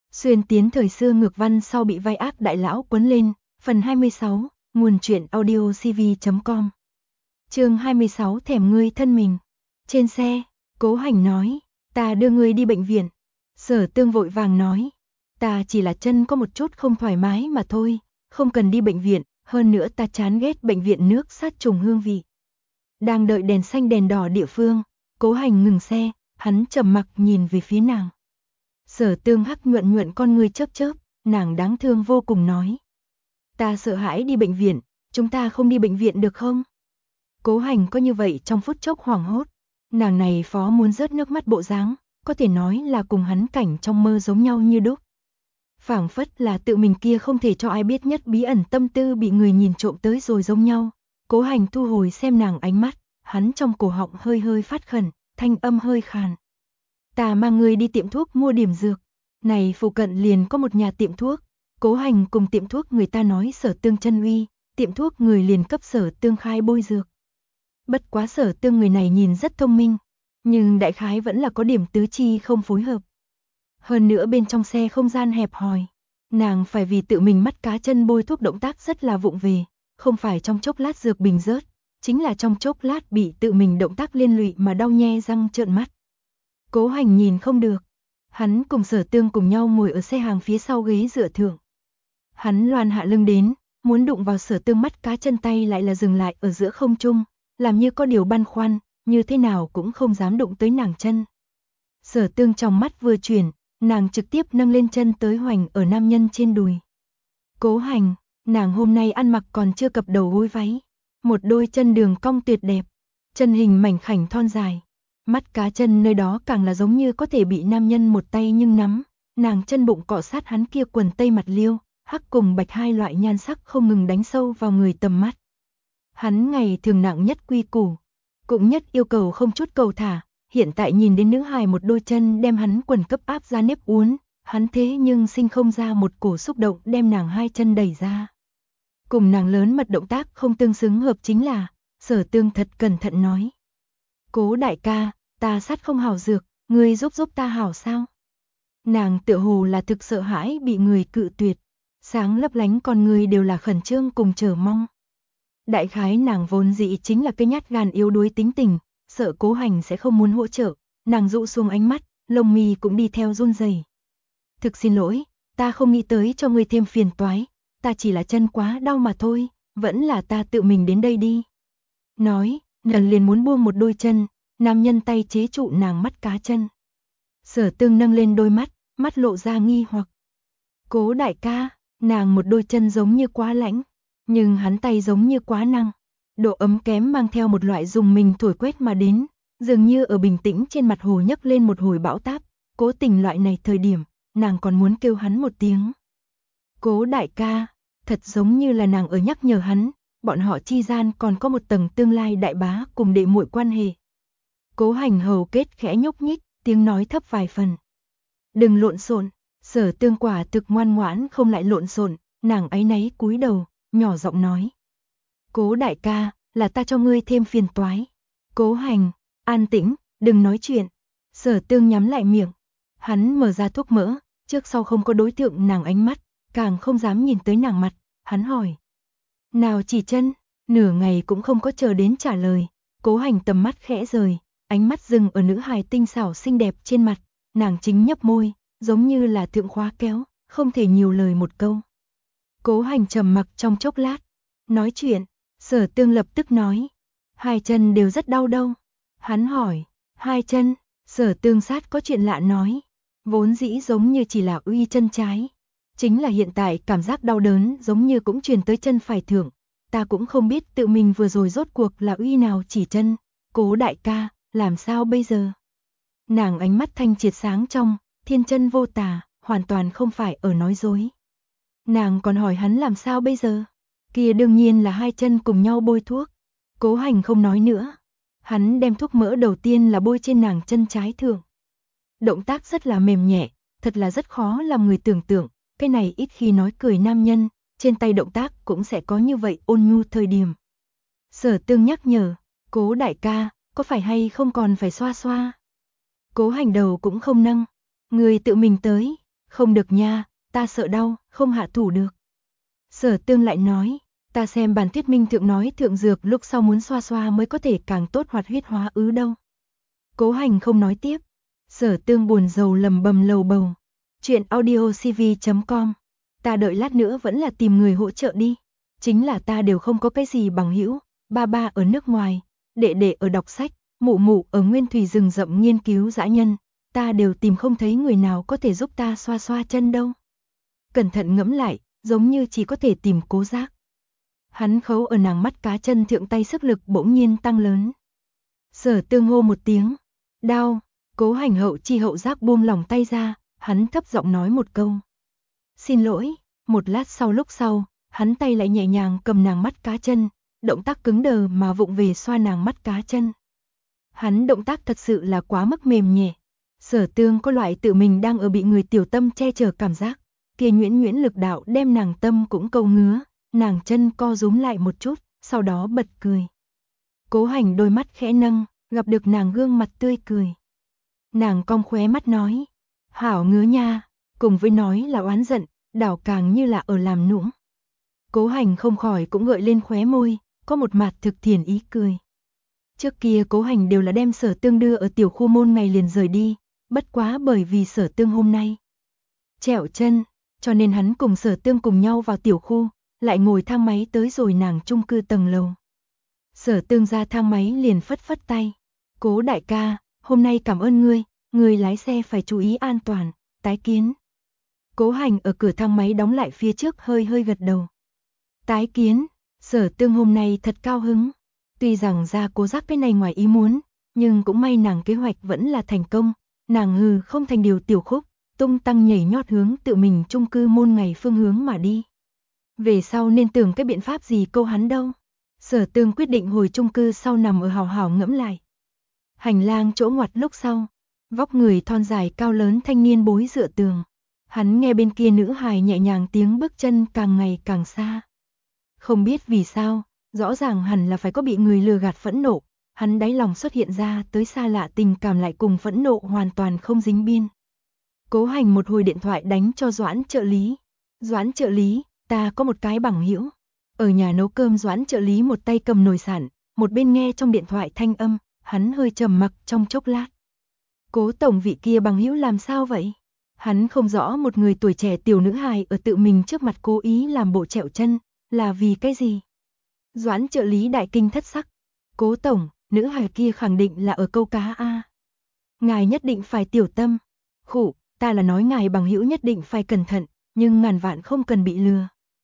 Xuyên tiến thời xưa ngược văn sau bị vai ác đại lão quấn lên, phần 26, nguồn truyện audio cv.com. Chương 26 thèm ngươi thân mình. Trên xe, Cố Hành nói, ta đưa ngươi đi bệnh viện. Sở Tương vội vàng nói, ta chỉ là chân có một chút không thoải mái mà thôi, không cần đi bệnh viện, hơn nữa ta chán ghét bệnh viện nước sát trùng hương vị. Đang đợi đèn xanh đèn đỏ địa phương, Cố Hành ngừng xe, hắn trầm mặc nhìn về phía nàng. Sở Tương hắc nhuận nhuận con ngươi chớp chớp, nàng đáng thương vô cùng nói. Ta sợ hãi đi bệnh viện, chúng ta không đi bệnh viện được không? Cố Hành có như vậy trong phút chốc hoảng hốt, nàng này phó muốn rớt nước mắt bộ dáng, có thể nói là cùng hắn cảnh trong mơ giống nhau như đúc. Phảng phất là tự mình kia không thể cho ai biết nhất bí ẩn tâm tư bị người nhìn trộm tới rồi giống nhau. Cố Hành thu hồi xem nàng ánh mắt, hắn trong cổ họng hơi hơi phát khẩn, thanh âm hơi khàn. Ta mang ngươi đi tiệm thuốc mua điểm dược. Này phụ cận liền có một nhà tiệm thuốc. Cố Hành cùng tiệm thuốc người ta nói Sở Tương chân uy, tiệm thuốc người liền cấp Sở Tương khai bôi dược. Bất quá Sở Tương người này nhìn rất thông minh, nhưng đại khái vẫn là có điểm tứ chi không phối hợp. Hơn nữa bên trong xe không gian hẹp hòi, nàng phải vì tự mình mắt cá chân bôi thuốc động tác rất là vụng về, không phải trong chốc lát dược bình rớt, chính là trong chốc lát bị tự mình động tác liên lụy mà đau nhe răng trợn mắt. Cố Hành nhìn không được, hắn cùng Sở Tương cùng nhau ngồi ở xe hàng phía sau ghế dựa thượng. Hắn loan hạ lưng đến, muốn đụng vào Sở Tương mắt cá chân tay lại là dừng lại ở giữa không trung, làm như có điều băn khoăn, như thế nào cũng không dám đụng tới nàng chân. Sở Tương trong mắt vừa chuyển, nàng trực tiếp nâng lên chân tới hoành ở nam nhân trên đùi. Cố Hành, nàng hôm nay ăn mặc còn chưa cập đầu gối váy, một đôi chân đường cong tuyệt đẹp, chân hình mảnh khảnh thon dài. Mắt cá chân nơi đó càng là giống như có thể bị nam nhân một tay nhưng nắm, nàng chân bụng cọ sát hắn kia quần tây mặt liêu, hắc cùng bạch hai loại nhan sắc không ngừng đánh sâu vào người tầm mắt. Hắn ngày thường nặng nhất quy củ, cũng nhất yêu cầu không chút cầu thả, hiện tại nhìn đến nữ hài một đôi chân đem hắn quần cấp áp ra nếp uốn, hắn thế nhưng sinh không ra một cổ xúc động đem nàng hai chân đẩy ra. Cùng nàng lớn mật động tác không tương xứng hợp chính là, Sở Tương thật cẩn thận nói. Cố đại ca, ta sát không hảo dược, ngươi giúp ta hảo sao? Nàng tựa hồ là thực sợ hãi bị người cự tuyệt, sáng lấp lánh con người đều là khẩn trương cùng chờ mong. Đại khái nàng vốn dĩ chính là cái nhát gan yếu đuối tính tình, sợ Cố Hành sẽ không muốn hỗ trợ, nàng dụ xuống ánh mắt, lông mi cũng đi theo run rẩy. Thực xin lỗi, ta không nghĩ tới cho ngươi thêm phiền toái, ta chỉ là chân quá đau mà thôi, vẫn là ta tự mình đến đây đi. Nói, nàng liền muốn buông một đôi chân, nam nhân tay chế trụ nàng mắt cá chân. Sở Tương nâng lên đôi mắt, mắt lộ ra nghi hoặc. Cố đại ca, nàng một đôi chân giống như quá lãnh, nhưng hắn tay giống như quá năng. Độ ấm kém mang theo một loại dùng mình thổi quét mà đến, dường như ở bình tĩnh trên mặt hồ nhấc lên một hồi bão táp. Cố Tình loại này thời điểm, nàng còn muốn kêu hắn một tiếng. Cố đại ca, thật giống như là nàng ở nhắc nhở hắn, bọn họ chi gian còn có một tầng tương lai đại bá cùng đệ muội quan hệ. Cố Hành hầu kết khẽ nhúc nhích, tiếng nói thấp vài phần. Đừng lộn xộn, Sở Tương quả thực ngoan ngoãn không lại lộn xộn, nàng áy náy cúi đầu, nhỏ giọng nói. Cố đại ca, là ta cho ngươi thêm phiền toái. Cố Hành, an tĩnh, đừng nói chuyện. Sở Tương nhắm lại miệng, hắn mở ra thuốc mỡ, trước sau không có đối tượng nàng ánh mắt, càng không dám nhìn tới nàng mặt, hắn hỏi. Nào chỉ chân, nửa ngày cũng không có chờ đến trả lời, Cố Hành tầm mắt khẽ rời, ánh mắt dừng ở nữ hài tinh xảo xinh đẹp trên mặt, nàng chính nhấp môi, giống như là thượng khóa kéo, không thể nhiều lời một câu. Cố Hành trầm mặc trong chốc lát, nói chuyện, Sở Tương lập tức nói, hai chân đều rất đau đâu. Hắn hỏi, hai chân, Sở Tương sát có chuyện lạ nói, vốn dĩ giống như chỉ là uy chân trái. Chính là hiện tại cảm giác đau đớn giống như cũng truyền tới chân phải thượng, ta cũng không biết tự mình vừa rồi rốt cuộc là uy nào chỉ chân. Cố đại ca, làm sao bây giờ? Nàng ánh mắt thanh triệt sáng trong, thiên chân vô tà, hoàn toàn không phải ở nói dối. Nàng còn hỏi hắn làm sao bây giờ? Kia đương nhiên là hai chân cùng nhau bôi thuốc. Cố Hành không nói nữa. Hắn đem thuốc mỡ đầu tiên là bôi trên nàng chân trái thượng. Động tác rất là mềm nhẹ, thật là rất khó làm người tưởng tượng. Cái này ít khi nói cười nam nhân, trên tay động tác cũng sẽ có như vậy ôn nhu thời điểm. Sở Tương nhắc nhở, Cố đại ca, có phải hay không còn phải xoa xoa? Cố Hành đầu cũng không nâng, người tự mình tới. Không được nha, ta sợ đau, không hạ thủ được. Sở Tương lại nói, ta xem bản thuyết minh thượng nói thượng dược lúc sau muốn xoa xoa mới có thể càng tốt hoạt huyết hóa ứ đâu. Cố Hành không nói tiếp. Sở Tương buồn rầu lầm bầm lầu bầu. Chuyện audiocv.com. Ta đợi lát nữa vẫn là tìm người hỗ trợ đi. Chính là ta đều không có cái gì bằng hữu, ba ba ở nước ngoài, đệ đệ ở đọc sách, mụ mụ ở nguyên thủy rừng rậm nghiên cứu dã nhân, ta đều tìm không thấy người nào có thể giúp ta xoa xoa chân đâu. Cẩn thận ngẫm lại, giống như chỉ có thể tìm Cố Giác. Hắn khấu ở nàng mắt cá chân thượng tay sức lực bỗng nhiên tăng lớn. Sở Tương hô một tiếng, đau. Cố Hành hậu chi hậu giác buông lỏng tay ra, hắn thấp giọng nói một câu. Xin lỗi. Một lát lúc sau, hắn tay lại nhẹ nhàng cầm nàng mắt cá chân, động tác cứng đờ mà vụng về xoa nàng mắt cá chân. Hắn động tác thật sự là quá mức mềm nhẹ. Sở Tương có loại tự mình đang ở bị người tiểu tâm che chở cảm giác, kia nhuyễn nhuyễn lực đạo đem nàng tâm cũng câu ngứa, nàng chân co rúm lại một chút, sau đó bật cười. Cố Hành đôi mắt khẽ nâng, gặp được nàng gương mặt tươi cười. Nàng cong khóe mắt nói, hảo ngứa nha, cùng với nói là oán giận, đảo càng như là ở làm nũng. Cố Hành không khỏi cũng gợi lên khóe môi, có một mặt thực thiện ý cười. Trước kia Cố Hành đều là đem Sở Tương đưa ở tiểu khu môn ngày liền rời đi, bất quá bởi vì Sở Tương hôm nay trẹo chân, cho nên hắn cùng Sở Tương cùng nhau vào tiểu khu, lại ngồi thang máy tới rồi nàng chung cư tầng lầu. Sở Tương ra thang máy liền phất phất tay, Cố đại ca, hôm nay cảm ơn ngươi, người lái xe phải chú ý an toàn, tái kiến. Cố Hành ở cửa thang máy đóng lại phía trước hơi hơi gật đầu. Tái kiến. Sở Tương hôm nay thật cao hứng. Tuy rằng ra Cố Giác cái này ngoài ý muốn, nhưng cũng may nàng kế hoạch vẫn là thành công. Nàng hừ không thành điều tiểu khúc, tung tăng nhảy nhót hướng tự mình chung cư môn ngày phương hướng mà đi. Về sau nên tưởng cái biện pháp gì câu hắn đâu. Sở Tương quyết định hồi chung cư sau nằm ở hào hào ngẫm lại. Hành lang chỗ ngoặt lúc sau, vóc người thon dài cao lớn thanh niên bối dựa tường. Hắn nghe bên kia nữ hài nhẹ nhàng tiếng bước chân càng ngày càng xa. Không biết vì sao, rõ ràng hẳn là phải có bị người lừa gạt phẫn nộ, hắn đáy lòng xuất hiện ra tới xa lạ tình cảm lại cùng phẫn nộ hoàn toàn không dính biên. Cố Hành một hồi điện thoại đánh cho Doãn trợ lý. Doãn trợ lý, ta có một cái bằng hữu. Ở nhà nấu cơm Doãn trợ lý một tay cầm nồi sạn, một bên nghe trong điện thoại thanh âm, hắn hơi trầm mặc trong chốc lát. Cố tổng vị kia bằng hữu làm sao vậy? Hắn không rõ một người tuổi trẻ tiểu nữ hài ở tự mình trước mặt cố ý làm bộ trẹo chân, là vì cái gì? Doãn trợ lý đại kinh thất sắc. Cố tổng, nữ hài kia khẳng định là ở câu cá a. Ngài nhất định phải tiểu tâm. Khụ, ta là nói ngài bằng hữu nhất định phải cẩn thận, nhưng ngàn vạn không cần bị lừa.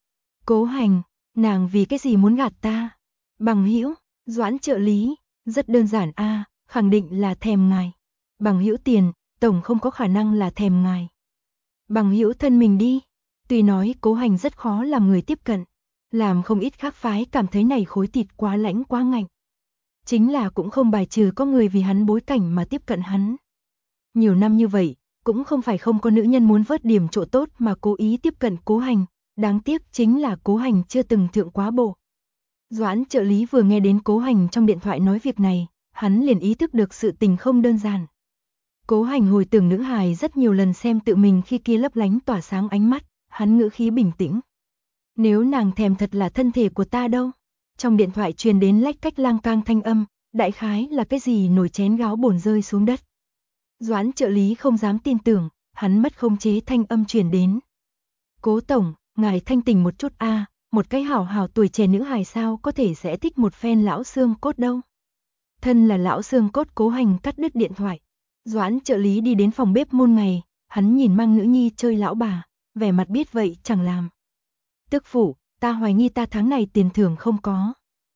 Cố Hành, nàng vì cái gì muốn gạt ta? Bằng hữu, Doãn trợ lý, rất đơn giản a, khẳng định là thèm ngài. Bằng hữu tiền, tổng không có khả năng là thèm ngài. Bằng hữu thân mình đi. Tuy nói Cố Hành rất khó làm người tiếp cận, làm không ít khác phái cảm thấy này khối thịt quá lãnh quá ngạnh. Chính là cũng không bài trừ có người vì hắn bối cảnh mà tiếp cận hắn. Nhiều năm như vậy, cũng không phải không có nữ nhân muốn vớt điểm chỗ tốt mà cố ý tiếp cận Cố Hành, đáng tiếc chính là Cố Hành chưa từng thượng quá bộ. Doãn trợ lý vừa nghe đến Cố Hành trong điện thoại nói việc này, hắn liền ý thức được sự tình không đơn giản. Cố Hành hồi tưởng nữ hài rất nhiều lần xem tự mình khi kia lấp lánh tỏa sáng ánh mắt, hắn ngữ khí bình tĩnh. Nếu nàng thèm thật là thân thể của ta đâu? Trong điện thoại truyền đến lách cách lang cang thanh âm, đại khái là cái gì nồi chén gáo bồn rơi xuống đất. Doãn trợ lý không dám tin tưởng, hắn mất khống chế thanh âm truyền đến. Cố tổng, ngài thanh tỉnh một chút a, một cái hảo hảo tuổi trẻ nữ hài sao có thể sẽ thích một phen lão xương cốt đâu. Thân là lão xương cốt. Cố Hành cắt đứt điện thoại. Doãn trợ lý đi đến phòng bếp môn ngày, hắn nhìn mang nữ nhi chơi lão bà, vẻ mặt biết vậy chẳng làm. Tức phụ, ta hoài nghi ta tháng này tiền thưởng không có.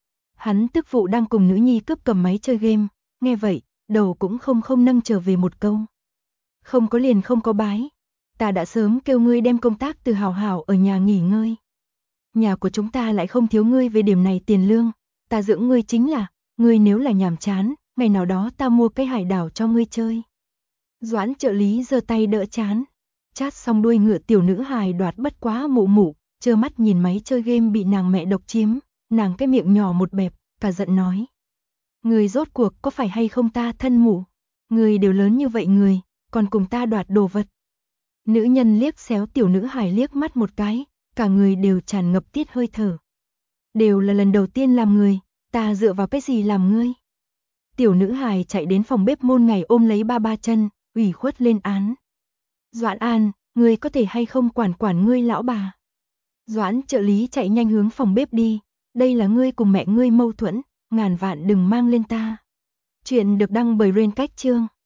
Hắn tức phụ đang cùng nữ nhi cướp cầm máy chơi game, nghe vậy, đầu cũng không nâng trở về một câu. Không có liền không có bái. Ta đã sớm kêu ngươi đem công tác từ hảo hảo ở nhà nghỉ ngơi. Nhà của chúng ta lại không thiếu ngươi về điểm này tiền lương, ta dưỡng ngươi chính là, ngươi nếu là nhàm chán, ngày nào đó ta mua cái hải đảo cho ngươi chơi. Doãn trợ lý giơ tay đỡ chán, chát xong đuôi ngựa tiểu nữ hài đoạt bất quá mụ mụ, trơ mắt nhìn máy chơi game bị nàng mẹ độc chiếm, nàng cái miệng nhỏ một bẹp, cả giận nói. Người rốt cuộc có phải hay không ta thân mụ? Người đều lớn như vậy người, còn cùng ta đoạt đồ vật. Nữ nhân liếc xéo tiểu nữ hài liếc mắt một cái, cả người đều tràn ngập tiết hơi thở. Đều là lần đầu tiên làm người, ta dựa vào cái gì làm ngươi? Tiểu nữ hài chạy đến phòng bếp môn ngày ôm lấy ba chân, ủy khuất lên án. Doãn An, ngươi có thể hay không quản quản ngươi lão bà? Doãn trợ lý chạy nhanh hướng phòng bếp đi, đây là ngươi cùng mẹ ngươi mâu thuẫn, ngàn vạn đừng mang lên ta. Chuyện được đăng bởi Rain Cách Chương.